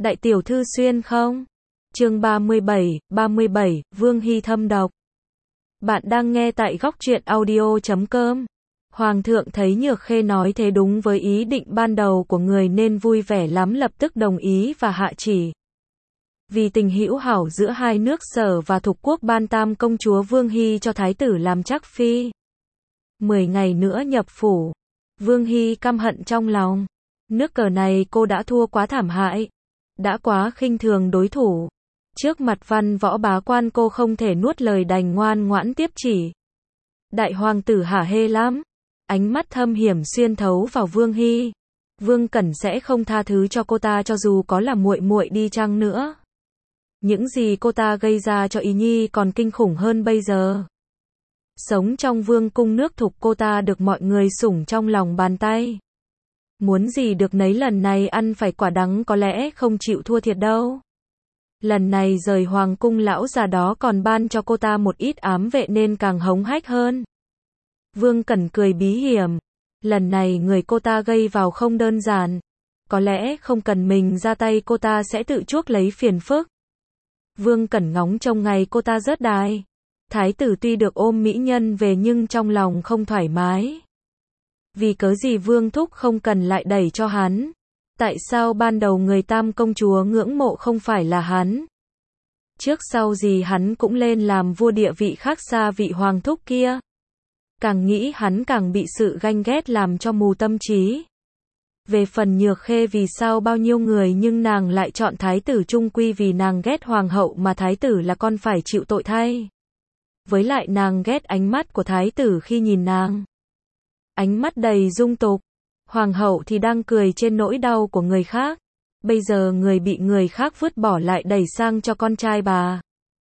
Đại tiểu thư xuyên không? Chương 37, Vương Hy thâm độc. Bạn đang nghe tại góc truyện audio.com. Hoàng thượng thấy Nhược Khê nói thế đúng với ý định ban đầu của người nên vui vẻ lắm, lập tức đồng ý và hạ chỉ. Vì tình hữu hảo giữa hai nước Sở và Thục quốc, ban tam công chúa Vương Hy cho thái tử làm trắc phi. 10 ngày nữa nhập phủ. Vương Hy căm hận trong lòng. Nước cờ này cô đã thua quá thảm hại. Đã quá khinh thường đối thủ. Trước mặt văn võ bá quan cô không thể nuốt lời, đành ngoan ngoãn tiếp chỉ. Đại hoàng tử hả hê lắm. Ánh mắt thâm hiểm xuyên thấu vào Vương Hy. Vương Cẩn sẽ không tha thứ cho cô ta cho dù có là muội muội đi chăng nữa. Những gì cô ta gây ra cho Ý Nhi còn kinh khủng hơn bây giờ. Sống trong vương cung nước Thục, cô ta được mọi người sủng trong lòng bàn tay. Muốn gì được nấy, lần này ăn phải quả đắng, có lẽ không chịu thua thiệt đâu. Lần này rời hoàng cung, lão già đó còn ban cho cô ta một ít ám vệ nên càng hống hách hơn. Vương Cẩn cười bí hiểm. Lần này người cô ta gây vào không đơn giản. Có lẽ không cần mình ra tay cô ta sẽ tự chuốc lấy phiền phức. Vương Cẩn ngóng trông ngày cô ta rớt đài. Thái tử tuy được ôm mỹ nhân về nhưng trong lòng không thoải mái. Vì cớ gì Vương Thúc không cần lại đẩy cho hắn? Tại sao ban đầu người tam công chúa ngưỡng mộ không phải là hắn? Trước sau gì hắn cũng lên làm vua, địa vị khác xa vị Hoàng Thúc kia. Càng nghĩ hắn càng bị sự ganh ghét làm cho mù tâm trí. Về phần Nhược Khê, vì sao bao nhiêu người nhưng nàng lại chọn thái tử, chung quy vì nàng ghét hoàng hậu mà thái tử là con phải chịu tội thay. Với lại nàng ghét ánh mắt của thái tử khi nhìn nàng. Ánh mắt đầy dung tục. Hoàng hậu thì đang cười trên nỗi đau của người khác. Bây giờ người bị người khác vứt bỏ lại đẩy sang cho con trai bà.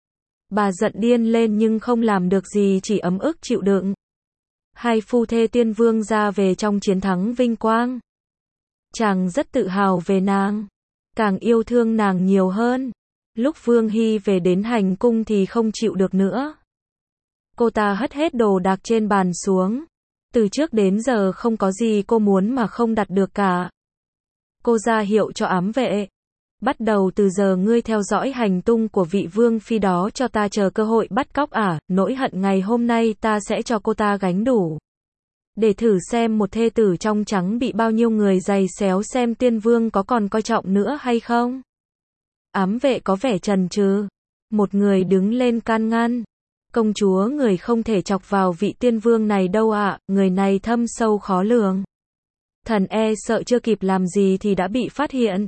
Bà giận điên lên nhưng không làm được gì, chỉ ấm ức chịu đựng. Hai phu thê tiên vương ra về trong chiến thắng vinh quang. Chàng rất tự hào về nàng. Càng yêu thương nàng nhiều hơn. Lúc Vương Hy về đến hành cung thì không chịu được nữa. Cô ta hất hết đồ đạc trên bàn xuống. Từ trước đến giờ không có gì cô muốn mà không đặt được cả. Cô ra hiệu cho ám vệ. Bắt đầu từ giờ ngươi theo dõi hành tung của vị vương phi đó cho ta, chờ cơ hội bắt cóc nỗi hận ngày hôm nay ta sẽ cho cô ta gánh đủ. Để thử xem một thê tử trong trắng bị bao nhiêu người giày xéo, xem tiên vương có còn coi trọng nữa hay không. Ám vệ có vẻ chần chừ. Một người đứng lên can ngăn. Công chúa, người không thể chọc vào vị tiên vương này đâu ạ, người này thâm sâu khó lường. Thần e sợ chưa kịp làm gì thì đã bị phát hiện.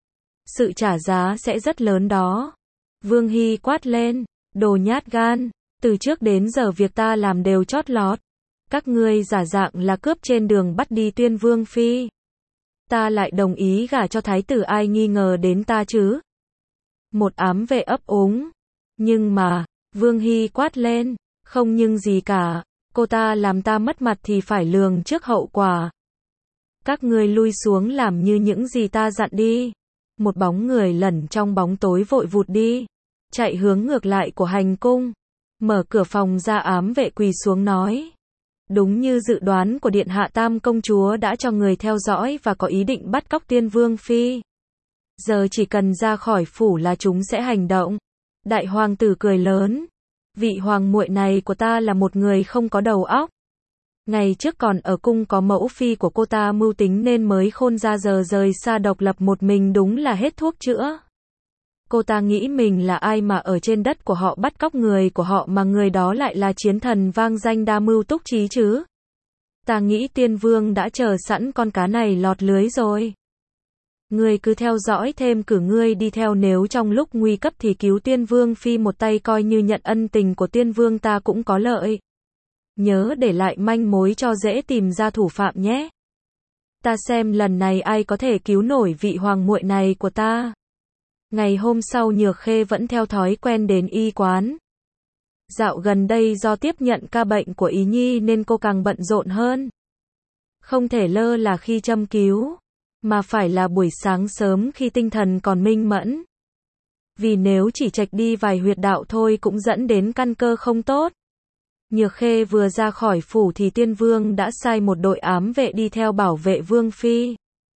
Sự trả giá sẽ rất lớn đó. Vương Hy quát lên, đồ nhát gan, từ trước đến giờ việc ta làm đều chót lọt. Các ngươi giả dạng là cướp trên đường bắt đi tuyên vương phi. Ta lại đồng ý gả cho thái tử, ai nghi ngờ đến ta chứ? Một ám vệ ấp úng. Nhưng mà, Vương Hy quát lên, không nhưng gì cả, cô ta làm ta mất mặt thì phải lường trước hậu quả. Các ngươi lui xuống làm như những gì ta dặn đi. Một bóng người lẩn trong bóng tối vội vụt đi, chạy hướng ngược lại của hành cung. Mở cửa phòng ra, ám vệ quỳ xuống nói. Đúng như dự đoán của điện hạ, tam công chúa đã cho người theo dõi và có ý định bắt cóc tiên vương phi. Giờ chỉ cần ra khỏi phủ là chúng sẽ hành động. Đại hoàng tử cười lớn. Vị hoàng muội này của ta là một người không có đầu óc. Ngày trước còn ở cung có mẫu phi của cô ta mưu tính nên mới khôn ra, giờ rời xa độc lập một mình đúng là hết thuốc chữa. Cô ta nghĩ mình là ai mà ở trên đất của họ bắt cóc người của họ, mà người đó lại là chiến thần vang danh đa mưu túc trí chứ. Ta nghĩ tiên vương đã chờ sẵn con cá này lọt lưới rồi. Ngươi cứ theo dõi thêm, cử ngươi đi theo, nếu trong lúc nguy cấp thì cứu tiên vương phi một tay, coi như nhận ân tình của tiên vương ta cũng có lợi. Nhớ để lại manh mối cho dễ tìm ra thủ phạm nhé. Ta xem lần này ai có thể cứu nổi vị hoàng muội này của ta. Ngày hôm sau, Nhược Khê vẫn theo thói quen đến y quán. Dạo gần đây do tiếp nhận ca bệnh của Ý Nhi nên cô càng bận rộn hơn. Không thể lơ là khi châm cứu, mà phải là buổi sáng sớm khi tinh thần còn minh mẫn. Vì nếu chỉ chệch đi vài huyệt đạo thôi cũng dẫn đến căn cơ không tốt. Nhược Khê vừa ra khỏi phủ thì tiên vương đã sai một đội ám vệ đi theo bảo vệ vương phi.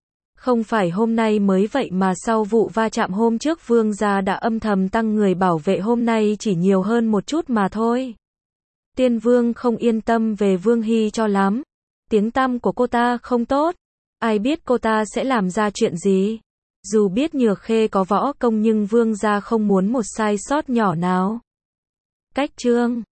Không phải hôm nay mới vậy mà sau vụ va chạm hôm trước Vương gia đã âm thầm tăng người bảo vệ, hôm nay chỉ nhiều hơn một chút mà thôi. Tiên Vương không yên tâm về Vương Hy cho lắm. Tiếng tăm của cô ta không tốt. Ai biết cô ta sẽ làm ra chuyện gì. Dù biết Nhược Khê có võ công nhưng Vương gia không muốn một sai sót nhỏ nào. Cách chương